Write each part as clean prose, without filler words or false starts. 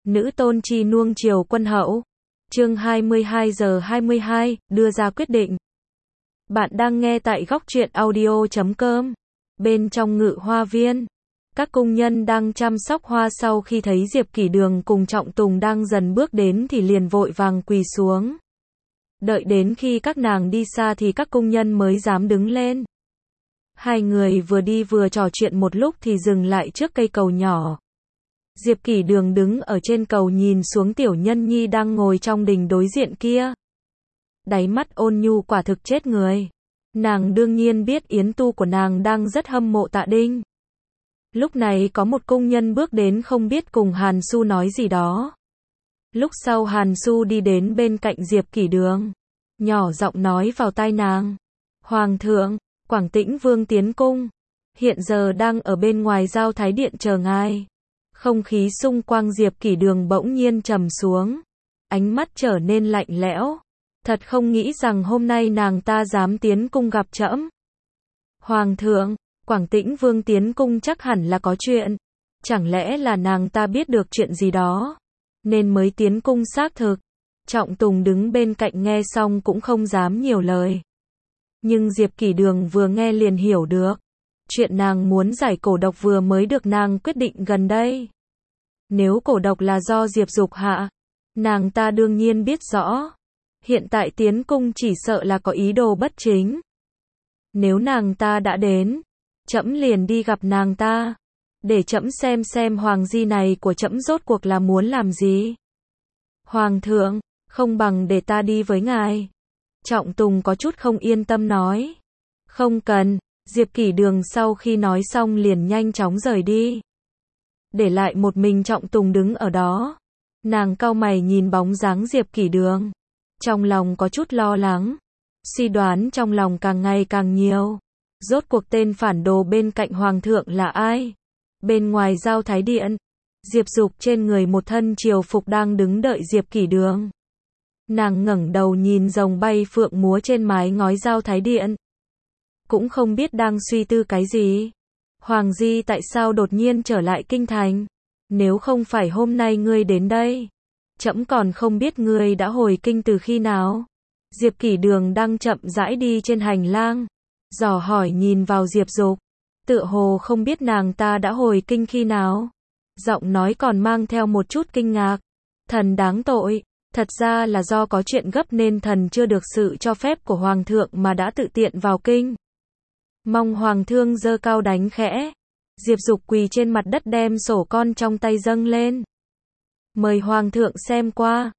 Nữ tôn chi nuông chiều quân hậu. Chương 22:22, đưa ra quyết định. Bạn đang nghe tại góc truyện audio.com. Bên trong Ngự Hoa Viên, các cung nhân đang chăm sóc hoa sau khi thấy Diệp Kỷ Đường cùng Trọng Tùng đang dần bước đến thì liền vội vàng quỳ xuống. Đợi đến khi các nàng đi xa thì các cung nhân mới dám đứng lên. Hai người vừa đi vừa trò chuyện một lúc thì dừng lại trước cây cầu nhỏ. Diệp Kỷ Đường đứng ở trên cầu nhìn xuống Tiểu Nhân Nhi đang ngồi trong đình đối diện kia. Đáy mắt ôn nhu quả thực chết người. Nàng đương nhiên biết Yến Tu của nàng đang rất hâm mộ Tạ Đinh. Lúc này có một cung nhân bước đến không biết cùng Hàn Xu nói gì đó. Lúc sau Hàn Xu đi đến bên cạnh Diệp Kỷ Đường, nhỏ giọng nói vào tai nàng. Hoàng thượng, Quảng Tĩnh Vương tiến cung, hiện giờ đang ở bên ngoài Giao Thái Điện chờ ngài. Không khí xung quanh Diệp Kỷ Đường bỗng nhiên trầm xuống, ánh mắt trở nên lạnh lẽo. Thật không nghĩ rằng hôm nay nàng ta dám tiến cung gặp trẫm. Hoàng thượng, Quảng Tĩnh Vương tiến cung chắc hẳn là có chuyện. Chẳng lẽ là nàng ta biết được chuyện gì đó, nên mới tiến cung xác thực. Trọng Tùng đứng bên cạnh nghe xong cũng không dám nhiều lời. Nhưng Diệp Kỷ Đường vừa nghe liền hiểu được. Chuyện nàng muốn giải cổ độc vừa mới được nàng quyết định gần đây. Nếu cổ độc là do Diệp Dục hạ, nàng ta đương nhiên biết rõ. Hiện tại tiến cung chỉ sợ là có ý đồ bất chính. Nếu nàng ta đã đến, trẫm liền đi gặp nàng ta, để trẫm xem hoàng di này của trẫm rốt cuộc là muốn làm gì. Hoàng thượng, không bằng để ta đi với ngài. Trọng Tùng có chút không yên tâm nói. Không cần. Diệp Kỷ Đường sau khi nói xong liền nhanh chóng rời đi. Để lại một mình Trọng Tùng đứng ở đó. Nàng cau mày nhìn bóng dáng Diệp Kỷ Đường, trong lòng có chút lo lắng. Suy đoán trong lòng càng ngày càng nhiều. Rốt cuộc tên phản đồ bên cạnh hoàng thượng là ai? Bên ngoài Giao Thái Điện, Diệp Dục trên người một thân triều phục đang đứng đợi Diệp Kỷ Đường. Nàng ngẩng đầu nhìn rồng bay phượng múa trên mái ngói Giao Thái Điện, cũng không biết đang suy tư cái gì. Hoàng di tại sao đột nhiên trở lại kinh thành? Nếu không phải hôm nay ngươi đến đây, trẫm còn không biết ngươi đã hồi kinh từ khi nào. Diệp Kỷ Đường đang chậm rãi đi trên hành lang, dò hỏi nhìn vào Diệp Dục, tựa hồ không biết nàng ta đã hồi kinh khi nào. Giọng nói còn mang theo một chút kinh ngạc. Thần đáng tội, thật ra là do có chuyện gấp nên thần chưa được sự cho phép của hoàng thượng mà đã tự tiện vào kinh. Mong hoàng thượng giơ cao đánh khẽ. Diệp Dục quỳ trên mặt đất đem sổ con trong tay dâng lên. Mời hoàng thượng xem qua.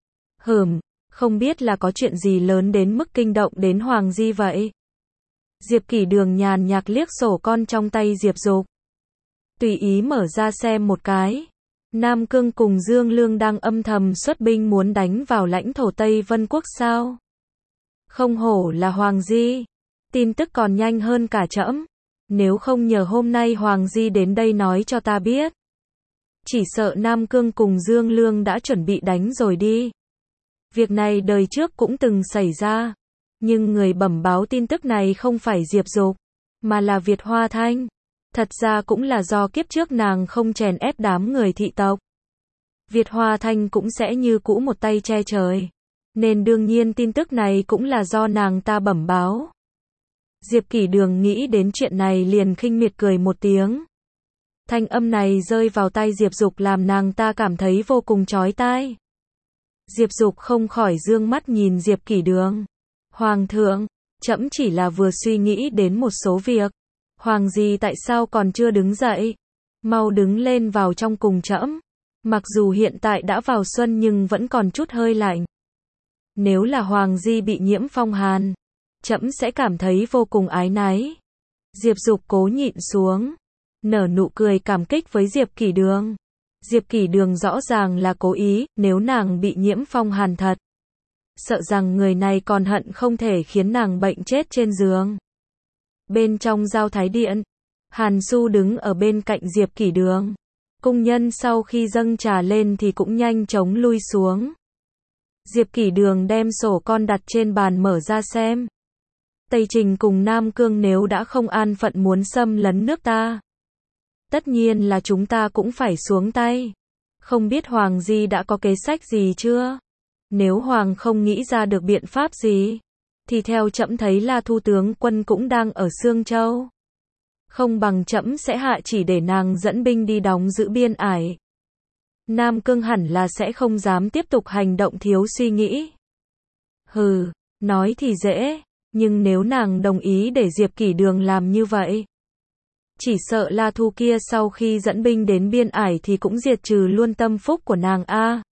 Không biết là có chuyện gì lớn đến mức kinh động đến hoàng di vậy. Diệp Kỷ Đường nhàn nhạt liếc sổ con trong tay Diệp Dục, tùy ý mở ra xem một cái. Nam Cương cùng Dương Lương đang âm thầm xuất binh muốn đánh vào lãnh thổ Tây Vân Quốc sao? Không hổ là hoàng di, tin tức còn nhanh hơn cả trẫm. Nếu không nhờ hôm nay hoàng di đến đây nói cho ta biết, chỉ sợ Nam Cương cùng Dương Lương đã chuẩn bị đánh rồi đi. Việc này đời trước cũng từng xảy ra, nhưng người bẩm báo tin tức này không phải Diệp Dục, mà là Việt Hoa Thanh. Thật ra cũng là do kiếp trước nàng không chèn ép đám người thị tộc. Việt Hoa Thanh cũng sẽ như cũ một tay che trời, nên đương nhiên tin tức này cũng là do nàng ta bẩm báo. Diệp Kỷ Đường nghĩ đến chuyện này liền khinh miệt cười một tiếng. Thanh âm này rơi vào tai Diệp Dục làm nàng ta cảm thấy vô cùng chói tai. Diệp Dục không khỏi dương mắt nhìn Diệp Kỷ Đường. Hoàng thượng, trẫm chỉ là vừa suy nghĩ đến một số việc. Hoàng di tại sao còn chưa đứng dậy? Mau đứng lên vào trong cùng trẫm. Mặc dù hiện tại đã vào xuân nhưng vẫn còn chút hơi lạnh. Nếu là hoàng di bị nhiễm phong hàn, trẫm sẽ cảm thấy vô cùng áy náy. Diệp Dục cố nhịn xuống, nở nụ cười cảm kích với Diệp Kỷ Đường. Diệp Kỷ Đường rõ ràng là cố ý, nếu nàng bị nhiễm phong hàn thật, sợ rằng người này còn hận không thể khiến nàng bệnh chết trên giường. Bên trong Giao Thái Điện, Hàn Xu đứng ở bên cạnh Diệp Kỷ Đường. Cung nhân sau khi dâng trà lên thì cũng nhanh chóng lui xuống. Diệp Kỷ Đường đem sổ con đặt trên bàn mở ra xem. Tây Trình cùng Nam Cương nếu đã không an phận muốn xâm lấn nước ta, tất nhiên là chúng ta cũng phải xuống tay. Không biết Hoàng Di đã có kế sách gì chưa? Nếu Hoàng không nghĩ ra được biện pháp gì, thì theo trẫm thấy La Thu tướng quân cũng đang ở Sương Châu. Không bằng trẫm sẽ hạ chỉ để nàng dẫn binh đi đóng giữ biên ải. Nam Cương hẳn là sẽ không dám tiếp tục hành động thiếu suy nghĩ. Hừ, nói thì dễ, nhưng nếu nàng đồng ý để Diệp Kỷ Đường làm như vậy, chỉ sợ La Thu kia sau khi dẫn binh đến biên ải thì cũng diệt trừ luôn tâm phúc của nàng a.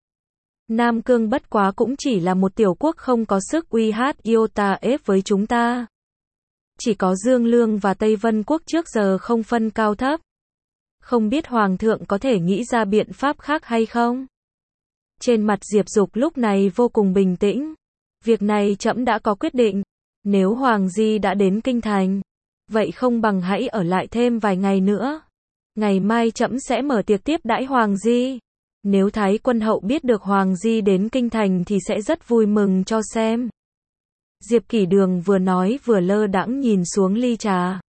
Nam Cương bất quá cũng chỉ là một tiểu quốc không có sức uy hát iota ép với chúng ta. Chỉ có Dương Lương và Tây Vân Quốc trước giờ không phân cao thấp. Không biết Hoàng thượng có thể nghĩ ra biện pháp khác hay không? Trên mặt Diệp Dục lúc này vô cùng bình tĩnh. Việc này trẫm đã có quyết định. Nếu Hoàng Di đã đến Kinh Thành, vậy không bằng hãy ở lại thêm vài ngày nữa. Ngày mai trẫm sẽ mở tiệc tiếp đãi Hoàng Di. Nếu Thái Quân hậu biết được Hoàng Di đến Kinh Thành thì sẽ rất vui mừng cho xem. Diệp Kỷ Đường vừa nói vừa lơ đãng nhìn xuống ly trà.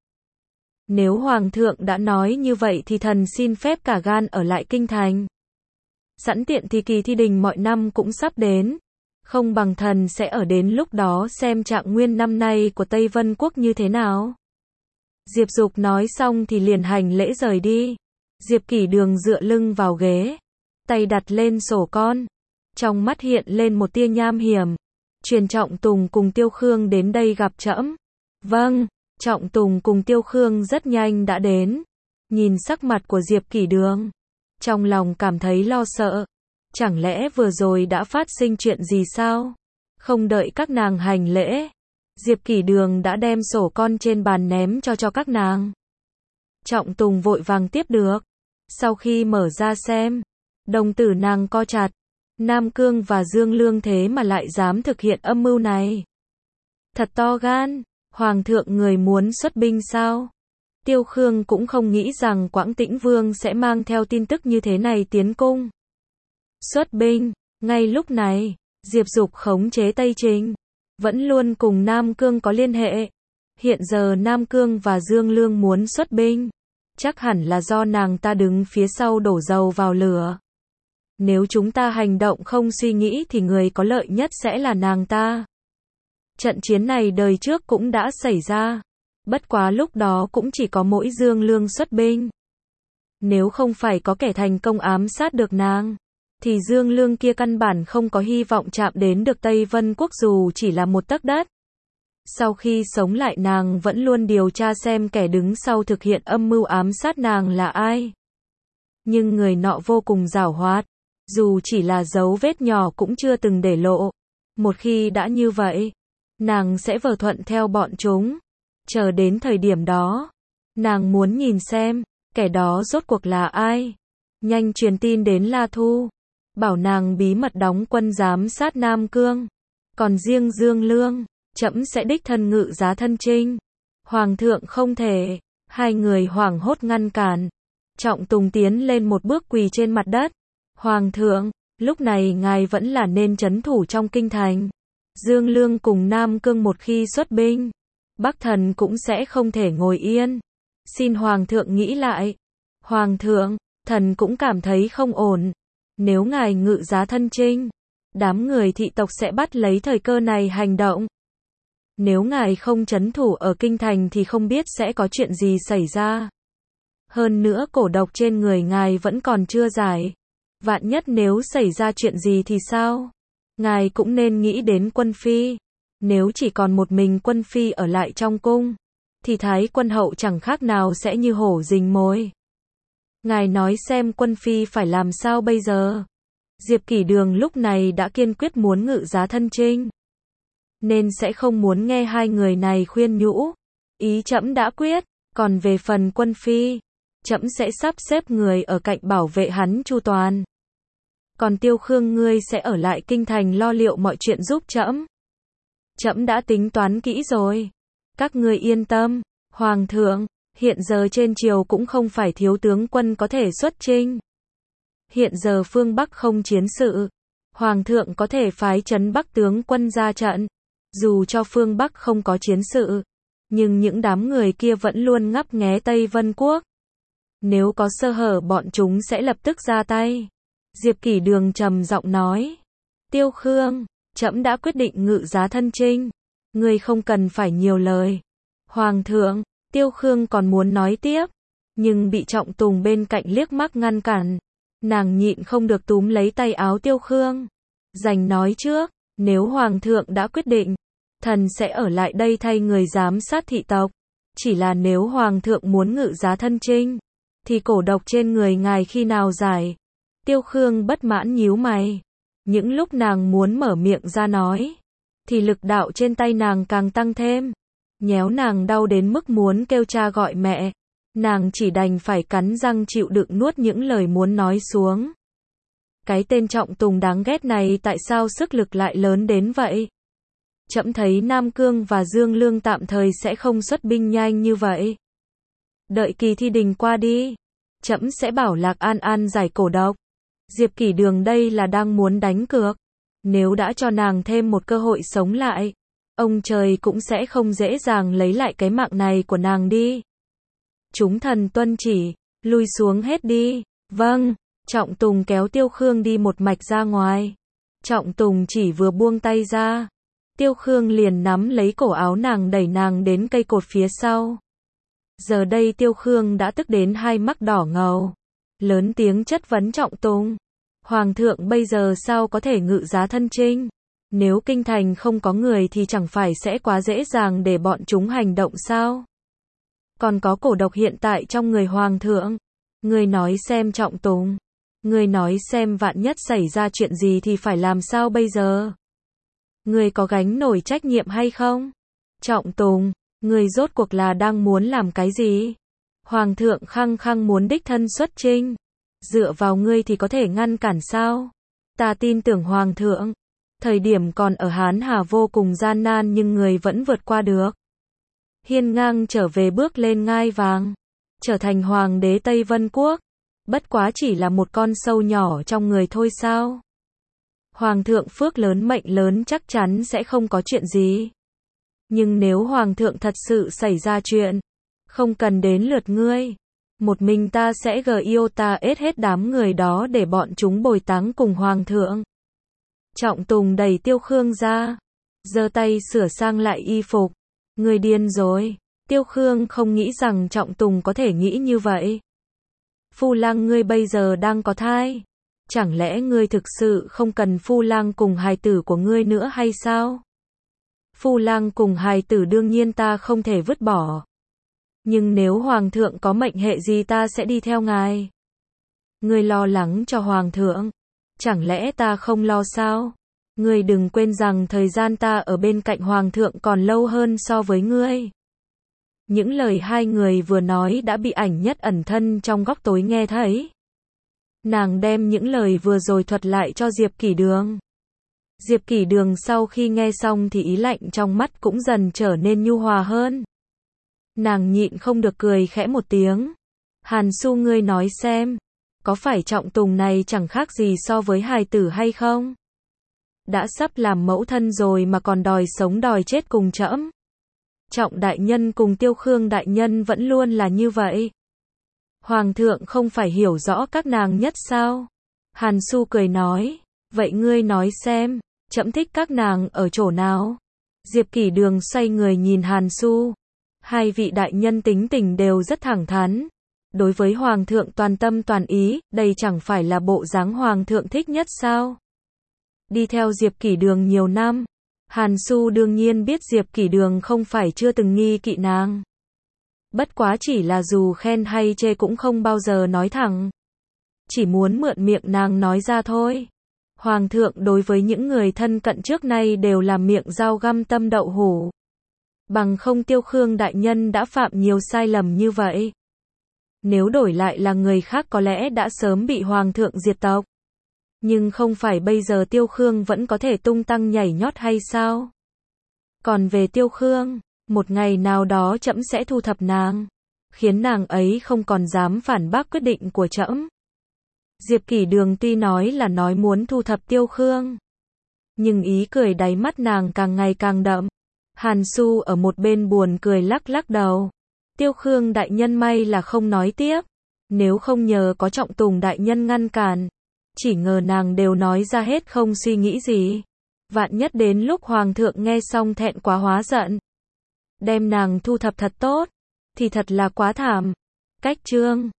Nếu Hoàng thượng đã nói như vậy thì thần xin phép cả gan ở lại Kinh Thành. Sẵn tiện thì kỳ thi đình mọi năm cũng sắp đến. Không bằng thần sẽ ở đến lúc đó xem trạng nguyên năm nay của Tây Vân Quốc như thế nào. Diệp Dục nói xong thì liền hành lễ rời đi. Diệp Kỷ Đường dựa lưng vào ghế, tay đặt lên sổ con. Trong mắt hiện lên một tia nham hiểm. Truyền Trọng Tùng cùng Tiêu Khương đến đây gặp trẫm. Vâng, Trọng Tùng cùng Tiêu Khương rất nhanh đã đến. Nhìn sắc mặt của Diệp Kỷ Đường, trong lòng cảm thấy lo sợ. Chẳng lẽ vừa rồi đã phát sinh chuyện gì sao? Không đợi các nàng hành lễ, Diệp Kỷ Đường đã đem sổ con trên bàn ném cho các nàng. Trọng Tùng vội vàng tiếp được. Sau khi mở ra xem, đồng tử nàng co chặt. Nam Cương và Dương Lương thế mà lại dám thực hiện âm mưu này. Thật to gan, Hoàng thượng người muốn xuất binh sao? Tiêu Khương cũng không nghĩ rằng Quảng Tĩnh Vương sẽ mang theo tin tức như thế này tiến cung. Xuất binh, ngay lúc này, Diệp Dục khống chế Tây Trình, vẫn luôn cùng Nam Cương có liên hệ. Hiện giờ Nam Cương và Dương Lương muốn xuất binh, chắc hẳn là do nàng ta đứng phía sau đổ dầu vào lửa. Nếu chúng ta hành động không suy nghĩ thì người có lợi nhất sẽ là nàng ta. Trận chiến này đời trước cũng đã xảy ra. Bất quá lúc đó cũng chỉ có mỗi Dương Lương xuất binh. Nếu không phải có kẻ thành công ám sát được nàng, thì Dương Lương kia căn bản không có hy vọng chạm đến được Tây Vân Quốc dù chỉ là một tấc đất. Sau khi sống lại nàng vẫn luôn điều tra xem kẻ đứng sau thực hiện âm mưu ám sát nàng là ai. Nhưng người nọ vô cùng giảo hoạt. Dù chỉ là dấu vết nhỏ cũng chưa từng để lộ. Một khi đã như vậy, nàng sẽ vờ thuận theo bọn chúng. Chờ đến thời điểm đó, nàng muốn nhìn xem, kẻ đó rốt cuộc là ai. Nhanh truyền tin đến La Thu, bảo nàng bí mật đóng quân giám sát Nam Cương. Còn riêng Dương Lương, trẫm sẽ đích thân ngự giá thân chinh. Hoàng thượng không thể. Hai người hoảng hốt ngăn cản. Trọng Tùng tiến lên một bước quỳ trên mặt đất. Hoàng thượng, lúc này ngài vẫn là nên trấn thủ trong kinh thành. Dương Lương cùng Nam Cương một khi xuất binh, Bắc Thần cũng sẽ không thể ngồi yên. Xin Hoàng thượng nghĩ lại. Hoàng thượng, thần cũng cảm thấy không ổn. Nếu ngài ngự giá thân chinh, đám người thị tộc sẽ bắt lấy thời cơ này hành động. Nếu ngài không trấn thủ ở kinh thành thì không biết sẽ có chuyện gì xảy ra. Hơn nữa cổ độc trên người ngài vẫn còn chưa giải. Vạn nhất nếu xảy ra chuyện gì thì sao? Ngài cũng nên nghĩ đến Quân Phi. Nếu chỉ còn một mình Quân Phi ở lại trong cung, thì Thái Quân hậu chẳng khác nào sẽ như hổ rình mồi. Ngài nói xem Quân Phi phải làm sao bây giờ? Diệp Kỷ Đường lúc này đã kiên quyết muốn ngự giá thân chinh, nên sẽ không muốn nghe hai người này khuyên nhủ. Ý trẫm đã quyết, còn về phần Quân Phi, trẫm sẽ sắp xếp người ở cạnh bảo vệ hắn chu toàn. Còn Tiêu Khương ngươi sẽ ở lại kinh thành lo liệu mọi chuyện giúp trẫm. Trẫm đã tính toán kỹ rồi. Các ngươi yên tâm, Hoàng thượng, hiện giờ trên triều cũng không phải thiếu tướng quân có thể xuất chinh. Hiện giờ phương Bắc không chiến sự, Hoàng thượng có thể phái trấn Bắc tướng quân ra trận. Dù cho phương Bắc không có chiến sự, nhưng những đám người kia vẫn luôn ngấp nghé Tây Vân Quốc. Nếu có sơ hở bọn chúng sẽ lập tức ra tay. Diệp Kỷ Đường trầm giọng nói. Tiêu Khương, trẫm đã quyết định ngự giá thân chinh. Ngươi không cần phải nhiều lời. Hoàng thượng, Tiêu Khương còn muốn nói tiếp. Nhưng bị Trọng Tùng bên cạnh liếc mắt ngăn cản. Nàng nhịn không được túm lấy tay áo Tiêu Khương. Giành nói trước, nếu Hoàng thượng đã quyết định, thần sẽ ở lại đây thay người giám sát thị tộc. Chỉ là nếu Hoàng thượng muốn ngự giá thân chinh, thì cổ độc trên người ngài khi nào giải? Tiêu Khương bất mãn nhíu mày. Những lúc nàng muốn mở miệng ra nói, thì lực đạo trên tay nàng càng tăng thêm. Nhéo nàng đau đến mức muốn kêu cha gọi mẹ. Nàng chỉ đành phải cắn răng chịu đựng nuốt những lời muốn nói xuống. Cái tên Trọng Tùng đáng ghét này tại sao sức lực lại lớn đến vậy? Trẫm thấy Nam Cương và Dương Lương tạm thời sẽ không xuất binh nhanh như vậy. Đợi kỳ thi đình qua đi, trẫm sẽ bảo Lạc An An giải cổ độc. Diệp Kỷ Đường đây là đang muốn đánh cược. Nếu đã cho nàng thêm một cơ hội sống lại, ông trời cũng sẽ không dễ dàng lấy lại cái mạng này của nàng đi. Chúng thần tuân chỉ, lui xuống hết đi. Vâng, Trọng Tùng kéo Tiêu Khương đi một mạch ra ngoài. Trọng Tùng chỉ vừa buông tay ra, Tiêu Khương liền nắm lấy cổ áo nàng đẩy nàng đến cây cột phía sau. Giờ đây Tiêu Khương đã tức đến hai mắt đỏ ngầu. Lớn tiếng chất vấn Trọng Tùng. Hoàng thượng bây giờ sao có thể ngự giá thân chinh? Nếu kinh thành không có người thì chẳng phải sẽ quá dễ dàng để bọn chúng hành động sao? Còn có cổ độc hiện tại trong người Hoàng thượng. Người nói xem Trọng Tùng. Người nói xem vạn nhất xảy ra chuyện gì thì phải làm sao bây giờ? Người có gánh nổi trách nhiệm hay không? Trọng Tùng, người rốt cuộc là đang muốn làm cái gì? Hoàng thượng khăng khăng muốn đích thân xuất chinh. Dựa vào ngươi thì có thể ngăn cản sao? Ta tin tưởng Hoàng thượng. Thời điểm còn ở Hán Hà vô cùng gian nan nhưng người vẫn vượt qua được. Hiên ngang trở về bước lên ngai vàng. Trở thành Hoàng đế Tây Vân Quốc. Bất quá chỉ là một con sâu nhỏ trong người thôi sao? Hoàng thượng phước lớn mệnh lớn chắc chắn sẽ không có chuyện gì. Nhưng nếu Hoàng thượng thật sự xảy ra chuyện, không cần đến lượt ngươi. Một mình ta sẽ ta hết đám người đó để bọn chúng bồi táng cùng Hoàng thượng. Trọng Tùng đẩy Tiêu Khương ra, giơ tay sửa sang lại y phục. Người điên rồi. Tiêu Khương không nghĩ rằng Trọng Tùng có thể nghĩ như vậy. Phu lang ngươi bây giờ đang có thai. Chẳng lẽ ngươi thực sự không cần phu lang cùng hài tử của ngươi nữa hay sao? Phu lang cùng hài tử đương nhiên ta không thể vứt bỏ. Nhưng nếu Hoàng thượng có mệnh hệ gì ta sẽ đi theo ngài. Ngươi lo lắng cho Hoàng thượng. Chẳng lẽ ta không lo sao? Ngươi đừng quên rằng thời gian ta ở bên cạnh Hoàng thượng còn lâu hơn so với ngươi. Những lời hai người vừa nói đã bị Ảnh Nhất ẩn thân trong góc tối nghe thấy. Nàng đem những lời vừa rồi thuật lại cho Diệp Kỷ Đường. Diệp Kỷ Đường sau khi nghe xong thì ý lạnh trong mắt cũng dần trở nên nhu hòa hơn. Nàng nhịn không được cười khẽ một tiếng. Hàn Su ngươi nói xem, có phải Trọng Tùng này chẳng khác gì so với hài tử hay không? Đã sắp làm mẫu thân rồi mà còn đòi sống đòi chết cùng trẫm. Trọng đại nhân cùng Tiêu Khương đại nhân vẫn luôn là như vậy. Hoàng thượng không phải hiểu rõ các nàng nhất sao? Hàn Su cười nói, vậy ngươi nói xem, trẫm thích các nàng ở chỗ nào? Diệp Kỷ Đường xoay người nhìn Hàn Su. Hai vị đại nhân tính tình đều rất thẳng thắn. Đối với Hoàng thượng toàn tâm toàn ý, đây chẳng phải là bộ dáng Hoàng thượng thích nhất sao? Đi theo Diệp Kỷ Đường nhiều năm, Hàn Su đương nhiên biết Diệp Kỷ Đường không phải chưa từng nghi kỵ nàng. Bất quá chỉ là dù khen hay chê cũng không bao giờ nói thẳng. Chỉ muốn mượn miệng nàng nói ra thôi. Hoàng thượng đối với những người thân cận trước nay đều là miệng dao găm tâm đậu hũ. Bằng không Tiêu Khương đại nhân đã phạm nhiều sai lầm như vậy. Nếu đổi lại là người khác có lẽ đã sớm bị Hoàng thượng diệt tộc. Nhưng không phải bây giờ Tiêu Khương vẫn có thể tung tăng nhảy nhót hay sao? Còn về Tiêu Khương, một ngày nào đó trẫm sẽ thu thập nàng, khiến nàng ấy không còn dám phản bác quyết định của trẫm. Diệp Kỷ Đường tuy nói là nói muốn thu thập Tiêu Khương, nhưng ý cười đáy mắt nàng càng ngày càng đậm. Hàn Su ở một bên buồn cười lắc lắc đầu. Tiêu Khương đại nhân may là không nói tiếp. Nếu không nhờ có Trọng Tùng đại nhân ngăn cản, chỉ ngờ nàng đều nói ra hết không suy nghĩ gì. Vạn nhất đến lúc hoàng thượng nghe xong thẹn quá hóa giận, đem nàng thu thập thật tốt, thì thật là quá thảm. Cách chương